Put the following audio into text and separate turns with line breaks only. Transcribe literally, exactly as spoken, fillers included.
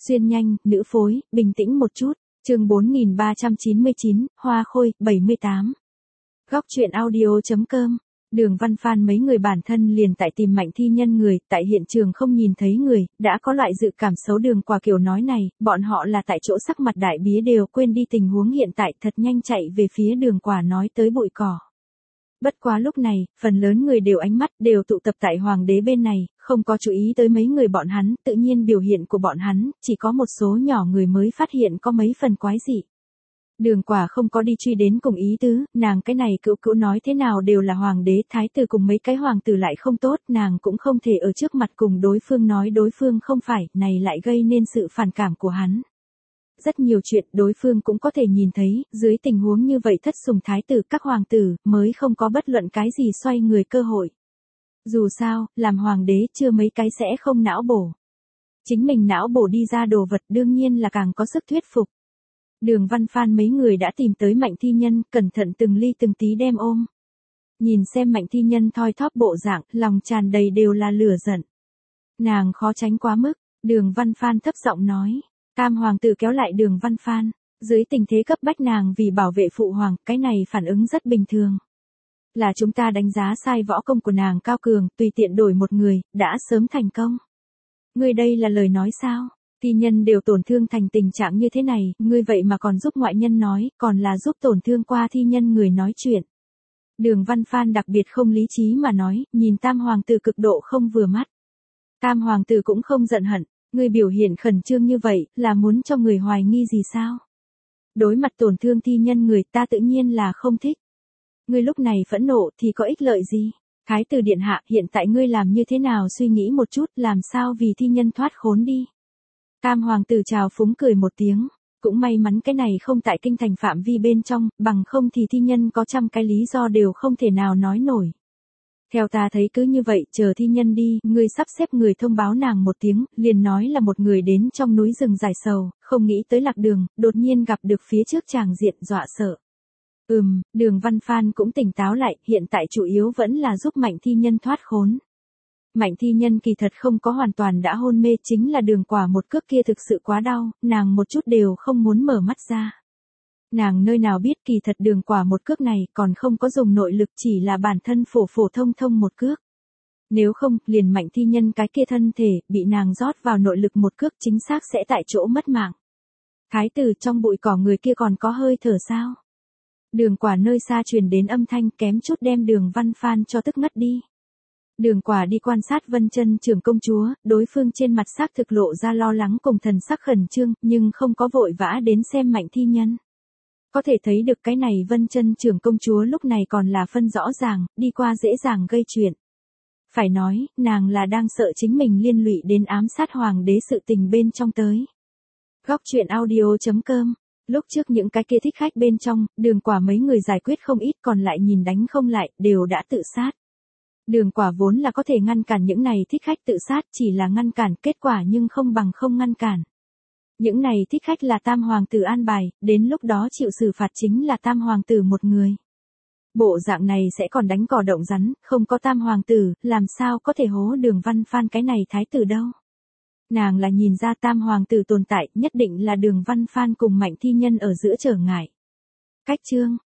Xuyên nhanh, nữ phối, bình tĩnh một chút. Chương bốn nghìn ba trăm chín mươi chín, Hoa Khôi, bảy mươi tám. Góc truyện audio chấm com. Đường Văn Phan mấy người bản thân liền tại tìm Mạnh Thi Nhân người, tại hiện trường không nhìn thấy người, đã có loại dự cảm xấu. Đường Quả kiểu nói này, bọn họ là tại chỗ sắc mặt đại bía đều quên đi tình huống hiện tại, thật nhanh chạy về phía Đường Quả nói tới bụi cỏ. Bất quá lúc này, phần lớn người đều ánh mắt đều tụ tập tại hoàng đế bên này, không có chú ý tới mấy người bọn hắn, tự nhiên biểu hiện của bọn hắn, chỉ có một số nhỏ người mới phát hiện có mấy phần quái dị. Đường Quả không có đi truy đến cùng ý tứ, nàng cái này cữu cữu nói thế nào đều là hoàng đế, thái tử cùng mấy cái hoàng tử lại không tốt, nàng cũng không thể ở trước mặt cùng đối phương nói đối phương không phải, này lại gây nên sự phản cảm của hắn. Rất nhiều chuyện đối phương cũng có thể nhìn thấy, dưới tình huống như vậy thất sủng thái tử các hoàng tử mới không có bất luận cái gì xoay người cơ hội. Dù sao, làm hoàng đế chưa mấy cái sẽ không não bổ. Chính mình não bổ đi ra đồ vật đương nhiên là càng có sức thuyết phục. Đường Văn Phan mấy người đã tìm tới Mạnh Thi Nhân, cẩn thận từng ly từng tí đem ôm. Nhìn xem Mạnh Thi Nhân thoi thóp bộ dạng, lòng tràn đầy đều là lửa giận. Nàng khó tránh quá mức, Đường Văn Phan thấp giọng nói. Tam hoàng tử kéo lại Đường Văn Phan, dưới tình thế cấp bách nàng vì bảo vệ phụ hoàng, cái này phản ứng rất bình thường. Là chúng ta đánh giá sai võ công của nàng cao cường, tùy tiện đổi một người, đã sớm thành công. Ngươi đây là lời nói sao? Thi Nhân đều tổn thương thành tình trạng như thế này, ngươi vậy mà còn giúp ngoại nhân nói, còn là giúp tổn thương qua Thi Nhân người nói chuyện. Đường Văn Phan đặc biệt không lý trí mà nói, nhìn Tam hoàng tử cực độ không vừa mắt. Tam hoàng tử cũng không giận hận. Ngươi biểu hiện khẩn trương như vậy, là muốn cho người hoài nghi gì sao? Đối mặt tổn thương Thi Nhân người ta tự nhiên là không thích. Ngươi lúc này phẫn nộ thì có ích lợi gì? Thái tử điện hạ, hiện tại ngươi làm như thế nào suy nghĩ một chút, làm sao vì Thi Nhân thoát khốn đi? Tam hoàng tử chào phúng cười một tiếng, cũng may mắn cái này không tại kinh thành phạm vi bên trong, bằng không thì Thi Nhân có trăm cái lý do đều không thể nào nói nổi. Theo ta thấy cứ như vậy, chờ Thi Nhân đi, ngươi sắp xếp người thông báo nàng một tiếng, liền nói là một người đến trong núi rừng giải sầu, không nghĩ tới lạc đường, đột nhiên gặp được phía trước tràng diện dọa sợ. Ừm, Đường Văn Phan cũng tỉnh táo lại, hiện tại chủ yếu vẫn là giúp Mạnh Thi Nhân thoát khốn. Mạnh Thi Nhân kỳ thật không có hoàn toàn đã hôn mê, chính là Đường Quả một cước kia thực sự quá đau, nàng một chút đều không muốn mở mắt ra. Nàng nơi nào biết kỳ thật Đường Quả một cước này còn không có dùng nội lực, chỉ là bản thân phổ phổ thông thông một cước. Nếu không, liền Mạnh Thi Nhân cái kia thân thể, bị nàng rót vào nội lực một cước chính xác sẽ tại chỗ mất mạng. Thái tử trong bụi cỏ người kia còn có hơi thở sao? Đường Quả nơi xa truyền đến âm thanh kém chút đem Đường Văn Phan cho tức ngất đi. Đường Quả đi quan sát Vân Chân trưởng công chúa, đối phương trên mặt xác thực lộ ra lo lắng cùng thần sắc khẩn trương, nhưng không có vội vã đến xem Mạnh Thi Nhân. Có thể thấy được cái này Vân Chân trưởng công chúa lúc này còn là phân rõ ràng, đi qua dễ dàng gây chuyện. Phải nói, nàng là đang sợ chính mình liên lụy đến ám sát hoàng đế sự tình bên trong tới. Góc truyện audio chấm com. Lúc trước những cái kia thích khách bên trong, Đường Quả mấy người giải quyết không ít, còn lại nhìn đánh không lại, đều đã tự sát. Đường Quả vốn là có thể ngăn cản những này thích khách tự sát, chỉ là ngăn cản kết quả nhưng không bằng không ngăn cản. Những này thích khách là Tam hoàng tử an bài, đến lúc đó chịu xử phạt chính là Tam hoàng tử một người. Bộ dạng này sẽ còn đánh cỏ động rắn, không có Tam hoàng tử, làm sao có thể hố Đường Văn Phan cái này thái tử đâu. Nàng là nhìn ra Tam hoàng tử tồn tại, nhất định là Đường Văn Phan cùng Mạnh Thi Nhân ở giữa trở ngại. Cách chương